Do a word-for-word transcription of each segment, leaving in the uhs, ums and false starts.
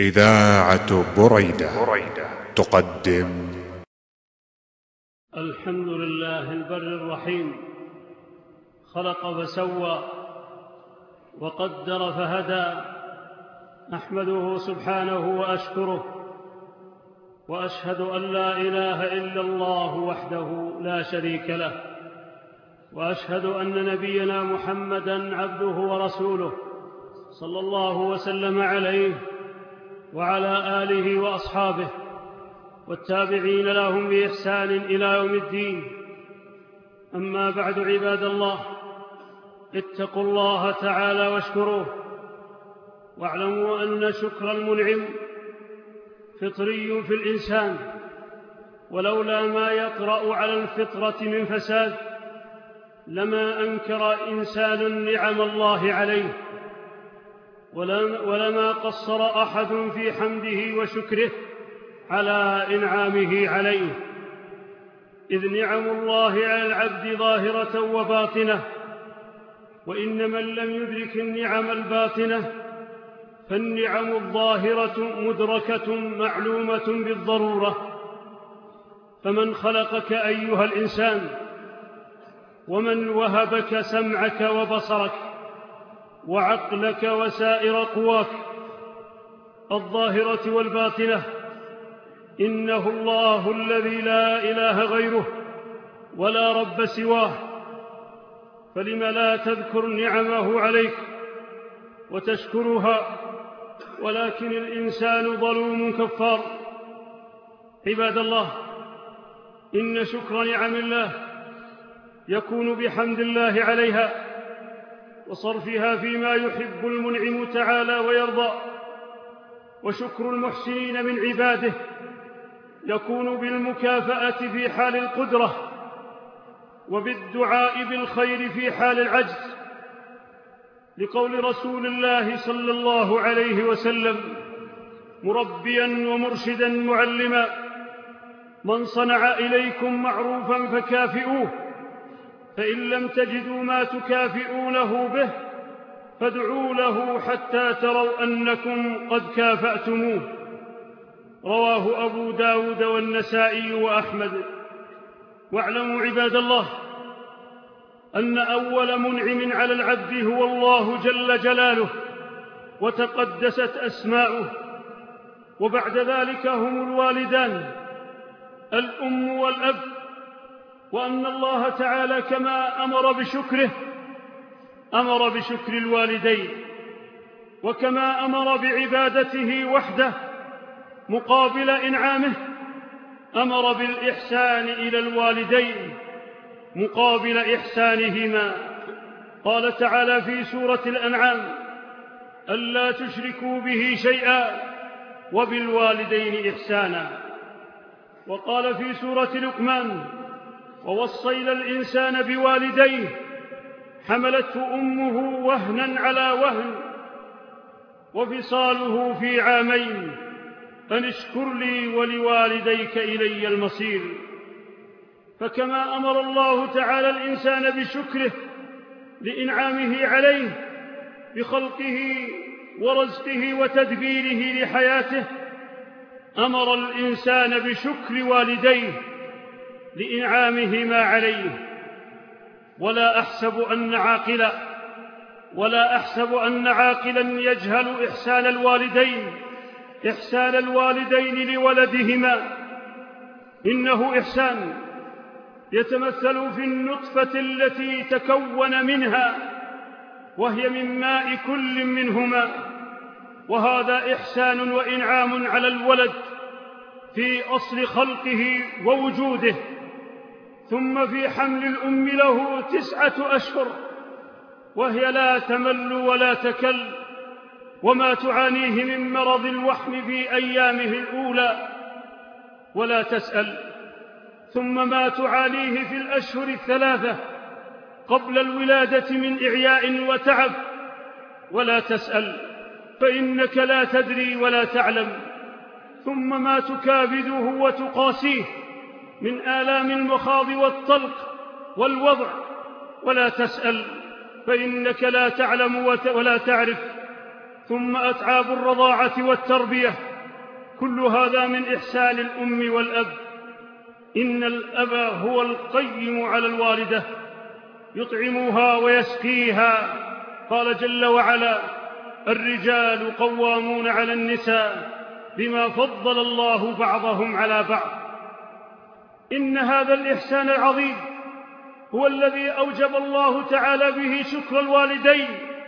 إذاعة بريدة تقدم. الحمد لله البر الرحيم، خلق فسوى وقدر فهدى، أحمده سبحانه وأشكره، وأشهد أن لا إله إلا الله وحده لا شريك له، وأشهد أن نبينا محمدًا عبده ورسوله صلى الله وسلم عليه وعلى آله وأصحابه والتابعين لهم بإحسان إلى يوم الدين. أما بعد، عباد الله، اتقوا الله تعالى واشكروه، واعلموا أن شكر المنعم فطري في الإنسان، ولولا ما يطرأ على الفطرة من فساد لما أنكر إنسان نعم الله عليه، ولما قصر أحد في حمده وشكره على إنعامه عليه، إذ نعم الله على العبد ظاهرة وباطنة، وإن من لم يدرك النعم الباطنة فالنعم الظاهرة مدركة معلومة بالضرورة. فمن خلقك أيها الإنسان، ومن وهبك سمعك وبصرك وعقلك وسائر قواك الظاهرة والباطنة، إنه الله الذي لا إله غيره ولا رب سواه، فلم لا تذكر نعمه عليك وتشكرها؟ ولكن الإنسان ظلوم كفار. عباد الله، إن شكر نعم الله يكون بحمد الله عليها وصرفها فيما يحب المنعم تعالى ويرضى، وشكر المحسنين من عباده يكون بالمكافأة في حال القدرة، وبالدعاء بالخير في حال العجز، لقول رسول الله صلى الله عليه وسلم مربيا ومرشدا معلما: من صنع إليكم معروفا فكافئوه، فإن لم تجدوا ما تكافئونه به فادعوا له حتى تروا أنكم قد كافأتموه. رواه أبو داود والنسائي وأحمد. واعلموا عباد الله أن أول منعم على العبد هو الله جل جلاله وتقدست أسماؤه، وبعد ذلك هم الوالدان الأم والأب، وأن الله تعالى كما أمر بشكره أمر بشكر الوالدين، وكما أمر بعبادته وحده مقابل إنعامه أمر بالإحسان إلى الوالدين مقابل إحسانهما. قال تعالى في سورة الأنعام: ألا تشركوا به شيئا وبالوالدين إحسانا. وقال في سورة لقمان: ووصينا الإنسان بوالديه حملته أمه وهنا على وهن وفصاله في عامين أن اشكر لي ولوالديك إلي المصير. فكما أمر الله تعالى الإنسان بشكره لإنعامه عليه بخلقه ورزقه وتدبيره لحياته، أمر الإنسان بشكر والديه لإنعامهما عليه. ولا أحسب أن عاقلا ولا أحسب أن عاقلا يجهل إحسان الوالدين إحسان الوالدين لولدهما. إنه إحسان يتمثل في النطفة التي تكون منها، وهي من ماء كل منهما، وهذا إحسان وإنعام على الولد في أصل خلقه ووجوده، ثم في حمل الأم له تسعة أشهر وهي لا تمل ولا تكل، وما تعانيه من مرض الوحم في أيامه الأولى ولا تسأل، ثم ما تعانيه في الأشهر الثلاثة قبل الولادة من إعياء وتعب ولا تسأل، فإنك لا تدري ولا تعلم، ثم ما تكابده وتقاسيه من آلام المخاض والطلق والوضع ولا تسأل، فإنك لا تعلم ولا تعرف، ثم أتعاب الرضاعة والتربية، كل هذا من إحسان الأم والأب. إن الأب هو القيم على الوالدة، يطعمها ويسقيها. قال جل وعلا: الرجال قوامون على النساء بما فضل الله بعضهم على بعض. إن هذا الإحسان العظيم هو الذي أوجب الله تعالى به شكر الوالدين،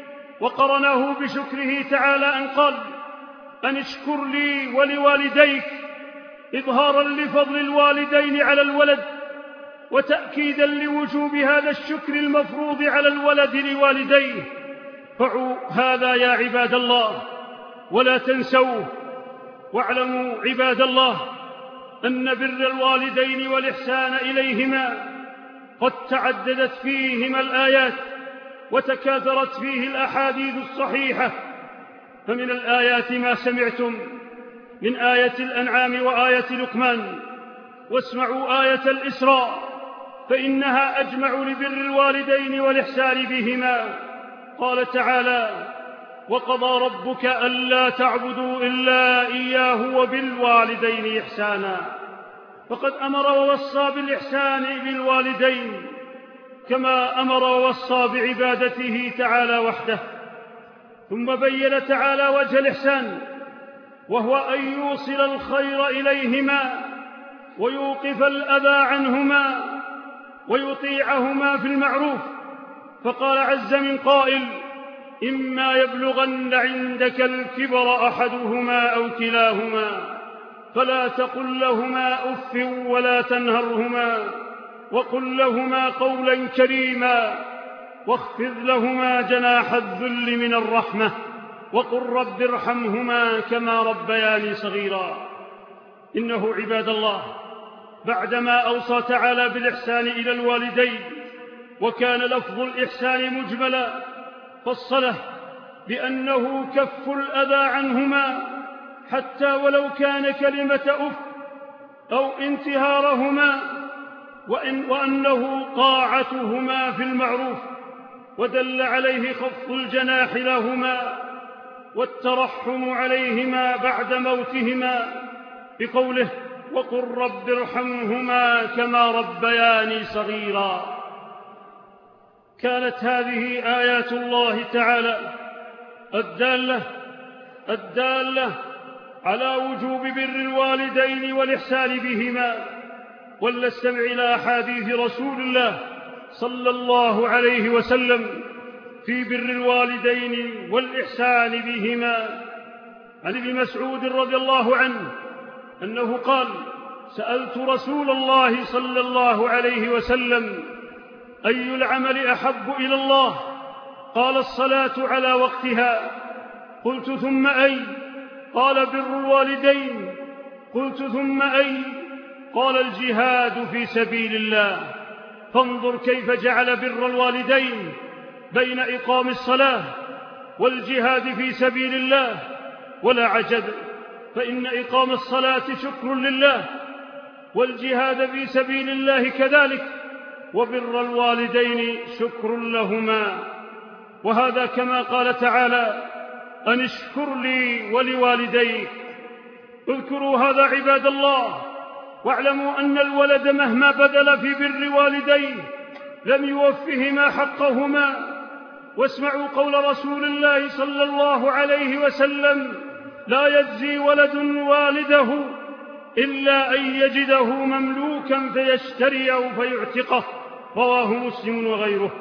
وقرنه بشكره تعالى أن قال: أن اشكر لي ولوالديك، إظهارا لفضل الوالدين على الولد، وتأكيدا لوجوب هذا الشكر المفروض على الولد لوالديه. فعوا هذا يا عباد الله ولا تنسوه. واعلموا عباد الله أن بر الوالدين والإحسان إليهما قد تعددت فيهما الآيات وتكاثرت فيه الأحاديث الصحيحة. فمن الآيات ما سمعتم من آية الأنعام وآية لقمان، واسمعوا آية الإسراء فإنها أجمع لبر الوالدين والإحسان بهما. قال تعالى: وقضى ربك ألا تعبدوا إلا إياه وبالوالدين إحسانا. فقد أمر ووصى بالإحسان بالوالدين كما أمر ووصى بعبادته تعالى وحده. ثم بين تعالى وجه الإحسان، وهو أن يوصل الخير إليهما ويوقف الأذى عنهما ويطيعهما في المعروف. فقال عز من قائل: إما يبلغن عندك الكبر أحدهما أو كلاهما فلا تقل لهما أف ولا تنهرهما وقل لهما قولا كريما واخفض لهما جناح الذل من الرحمة وقل رب ارحمهما كما ربياني صغيرا. إنه عباد الله بعدما أوصى تعالى بالإحسان إلى الوالدين وكان لفظ الإحسان مجملا، فصله بأنه كف الأذى عنهما حتى ولو كان كلمة أف أو انتهارهما، وإن وأنه طاعتهما في المعروف، ودل عليه خفض الجناح لهما والترحم عليهما بعد موتهما بقوله: وقل رب ارحمهما كما ربياني صغيرا. كانت هذه آيات الله تعالى الدالة الدالة على وجوب بر الوالدين والإحسان بهما. ولنستمع إلى أحاديث رسول الله صلى الله عليه وسلم في بر الوالدين والإحسان بهما. عن ابن مسعود رضي الله عنه أنه قال: سألت رسول الله صلى الله عليه وسلم: أي العمل أحب إلى الله؟ قال: الصلاة على وقتها. قلت: ثم أي؟ قال: بر الوالدين. قلت: ثم أي؟ قال: الجهاد في سبيل الله. فانظر كيف جعل بر الوالدين بين إقام الصلاة والجهاد في سبيل الله. ولا عجب، فإن إقام الصلاة شكر لله، والجهاد في سبيل الله كذلك، وبر الوالدين شكر لهما. وهذا كما قال تعالى: أن اشكر لي ولوالديك. اذكروا هذا عباد الله، واعلموا أن الولد مهما بذل في بر والديه لم يوفهما حقهما. واسمعوا قول رسول الله صلى الله عليه وسلم: لا يجزي ولد والده إلا أن يجده مملوكا فيشتريه فيعتقه. رواه مسلم وغيره.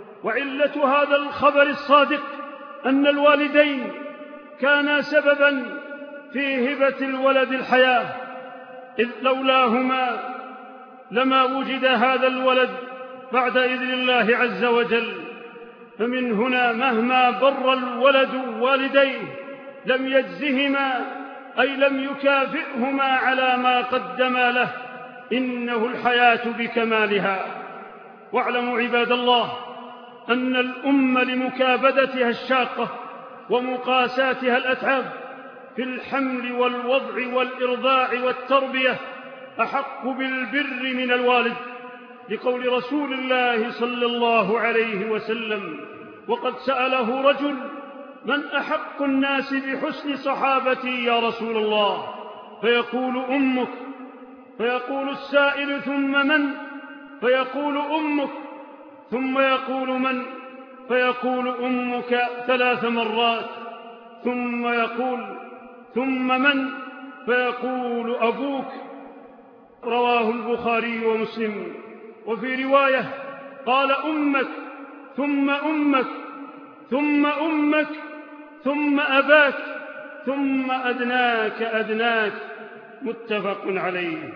وعلة هذا الخبر الصادق أن الوالدين كانا سببا في هبة الولد الحياة، إذ لولاهما لما وجد هذا الولد بعد إذن الله عز وجل. فمن هنا مهما بر الولد والديه لم يجزهما، أي لم يكافئهما على ما قدما له، إنه الحياة بكمالها. واعلموا عباد الله أن الأم لمكابدتها الشاقة ومقاساتها الأتعاب في الحمل والوضع والإرضاع والتربية أحق بالبر من الوالد، لقول رسول الله صلى الله عليه وسلم: وقد سأله رجل من أحق الناس بحسن صحابتي يا رسول الله؟ فيقول أمك. فيقول السائل ثم من؟ فيقول أمك. ثم يقول من؟ فيقول أمك ثلاث مرات. ثم يقول ثم من؟ فيقول أبوك. رواه البخاري ومسلم. وفي رواية قال أمك ثم أمك ثم أمك ثم أباك ثم أدناك أدناك، متفق عليه.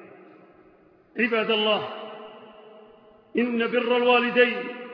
عباد الله، إن بر الوالدين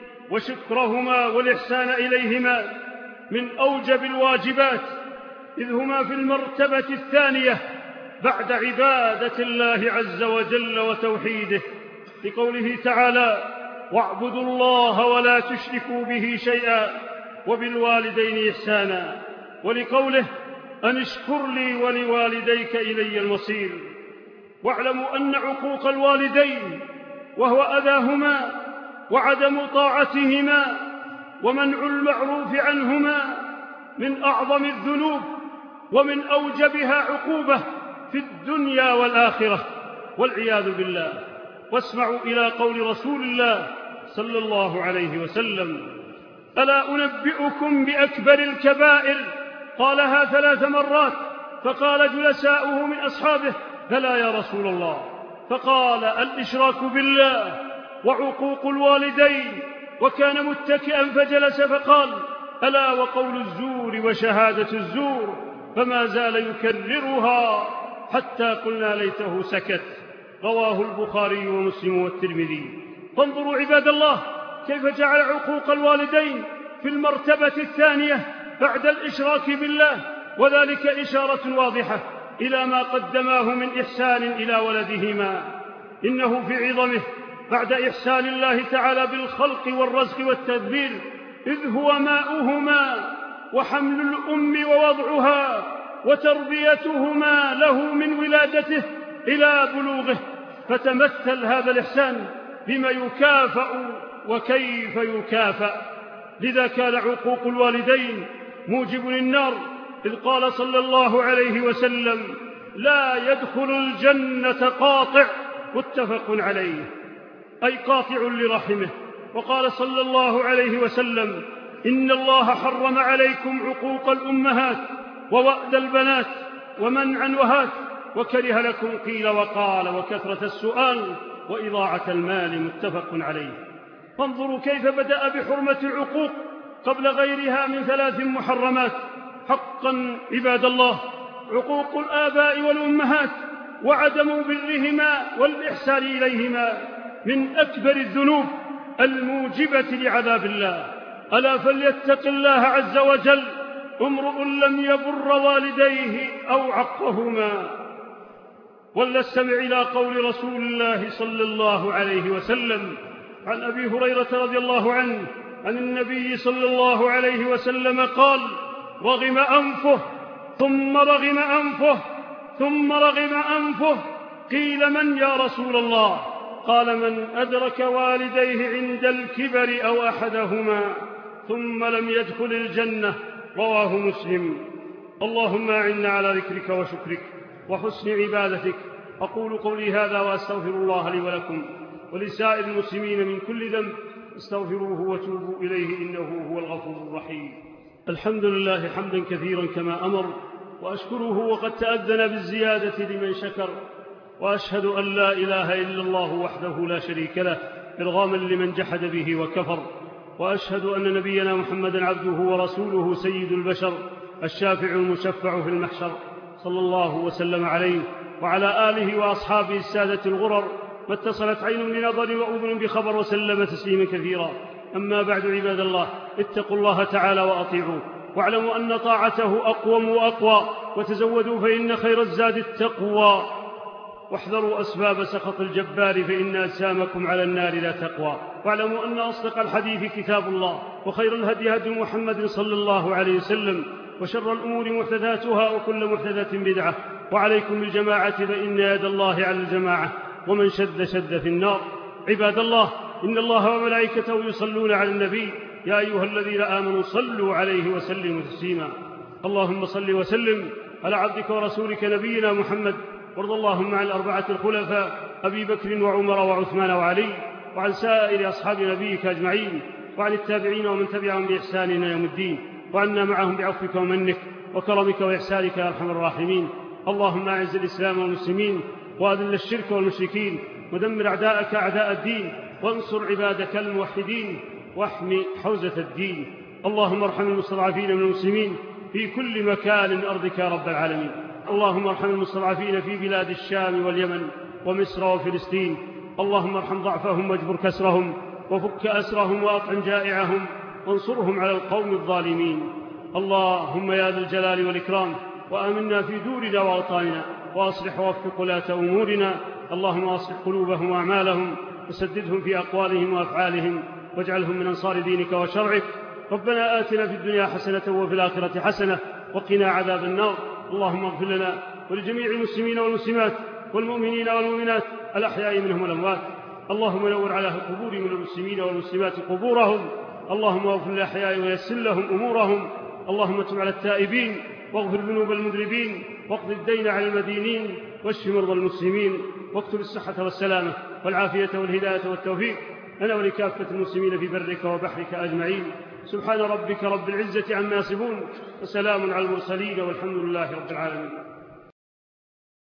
وشكرهما والإحسان إليهما من أوجب الواجبات، إذ هما في المرتبة الثانية بعد عبادة الله عز وجل وتوحيده، لقوله تعالى: واعبدوا الله ولا تشركوا به شيئا وبالوالدين إحسانا، ولقوله: أن اشكر لي ولوالديك إلي المصير. واعلموا أن عقوق الوالدين وهو أذاهما وعدم طاعتهما ومنع المعروف عنهما من أعظم الذنوب ومن أوجبها عقوبة في الدنيا والآخرة، والعياذ بالله. واسمعوا إلى قول رسول الله صلى الله عليه وسلم: ألا أنبئكم بأكبر الكبائر؟ قالها ثلاث مرات، فقال جلساؤه من أصحابه: بلى يا رسول الله. فقال: الإشراك بالله وعقوق الوالدين. وكان متكئا فجلس فقال: ألا وقول الزور وشهادة الزور. فما زال يكررها حتى قلنا ليته سكت. رواه البخاري ومسلم والترمذي. فانظروا عباد الله كيف جعل عقوق الوالدين في المرتبة الثانية بعد الإشراك بالله، وذلك إشارة واضحة إلى ما قدماه من إحسان إلى ولدهما. إنه في عظمه بعد إحسان الله تعالى بالخلق والرزق والتدبير، إذ هو ماؤهما وحمل الأم ووضعها وتربيتهما له من ولادته إلى بلوغه، فتمثل هذا الإحسان بما يكافأ وكيف يكافأ. لذا كان عقوق الوالدين موجب للنار، إذ قال صلى الله عليه وسلم: لا يدخل الجنة قاطع، متفق عليه، أي قاطع لرحمه. وقال صلى الله عليه وسلم: إن الله حرم عليكم عقوق الأمهات ووأد البنات ومنعا وهات، وكره لكم قيل وقال وكثرة السؤال وإضاعة المال، متفق عليه. فانظروا كيف بدأ بحرمة العقوق قبل غيرها من ثلاث محرمات. حقا عباد الله، عقوق الآباء والأمهات وعدم برهما والإحسان إليهما من أكبر الذنوب الموجبة لعذاب الله. ألا فليتق الله عز وجل امرؤ لم يبر والديه أو عقهما. ولنستمع إلى قول رسول الله صلى الله عليه وسلم عن أبي هريرة رضي الله عنه عن النبي صلى الله عليه وسلم قال: رغم أنفه ثم رغم أنفه ثم رغم أنفه. قيل: من يا رسول الله؟ قال: من أدرك والديه عند الكبر أو أحدهما ثم لم يدخل الجنة. رواه مسلم. اللهم أعنا على ذكرك وشكرك وحسن عبادتك. أقول قولي هذا وأستغفر الله لي ولكم ولسائر المسلمين من كل ذنب، استغفروه وتوبوا إليه إنه هو الغفور الرحيم. الحمد لله حمدا كثيرا كما أمر، وأشكره وقد تأذن بالزيادة لمن شكر، وأشهد أن لا إله إلا الله وحده لا شريك له إرغاما لمن جحد به وكفر، وأشهد أن نبينا محمدا عبده ورسوله سيد البشر الشافع المشفع في المحشر، صلى الله وسلم عليه وعلى آله وأصحابه السادة الغرر، ما اتصلت عين بنظر وأذن بخبر، وسلم تسليما كثيرا. أما بعد عباد الله، اتقوا الله تعالى وأطيعوه، واعلموا أن طاعته أقوم وأقوى، وتزودوا فإن خير الزاد التقوى، واحذروا أسباب سخط الجبار فإن أجسامكم على النار لا تقوى. واعلموا أن أصدق الحديث كتاب الله، وخير الهدي هدي محمد صلى الله عليه وسلم، وشر الأمور محدثاتها، وكل محدثة بدعة. وعليكم بالجماعة فإن يد الله على الجماعة، ومن شد شد في النار. عباد الله، إن الله وملائكته يصلون على النبي يا أيها الذين آمنوا صلوا عليه وسلموا تسليما. اللهم صل وسلم على عبدك ورسولك نبينا محمد، وارض اللهم عن الأربعة الخلفاء أبي بكر وعمر وعثمان وعلي، وعن سائر أصحاب نبيك أجمعين، وعن التابعين ومن تبعهم بإحسان إلى يوم الدين، وعنا معهم بعفوك ومنك وكرمك وإحسانك يا أرحم الراحمين. اللهم أعز الإسلام والمسلمين، وأذل الشرك والمشركين، ودمر أعداءك أعداء الدين، وانصر عبادك الموحدين، واحم حوزة الدين. اللهم ارحم المستضعفين من المسلمين في كل مكان من أرضك يا رب العالمين. اللهم ارحم المستضعفين في بلاد الشام واليمن ومصر وفلسطين. اللهم ارحم ضعفهم واجبر كسرهم، وفك أسرهم وأطعم جائعهم، وانصرهم على القوم الظالمين. اللهم يا ذا الجلال والإكرام، وآمنا في دورنا وأوطاننا، وأصلح ووفق ولاة أمورنا. اللهم أصلح قلوبهم وأعمالهم، وسددهم في أقوالهم وأفعالهم، واجعلهم من أنصار دينك وشرعك. ربنا آتنا في الدنيا حسنة وفي الآخرة حسنة وقنا عذاب النار. اللهم اغفر لنا ولجميع المسلمين والمسلمات والمؤمنين والمؤمنات الأحياء منهم والأموات. اللهم نور على قبور من المسلمين والمسلمات قبورهم. اللهم اغفر للأحياء ويسر لهم أمورهم. اللهم تب على التائبين، واغفر ذنوب المذنبين، واقض الدين على المدينين، واشف مرضى المسلمين، واكتب الصحة والسلامة والعافية والهداية والتوفيق لنا ولكافة المسلمين في برك وبحرك أجمعين. سبحان ربك رب العزة عما يصفون، وسلام على المرسلين، والحمد لله رب العالمين.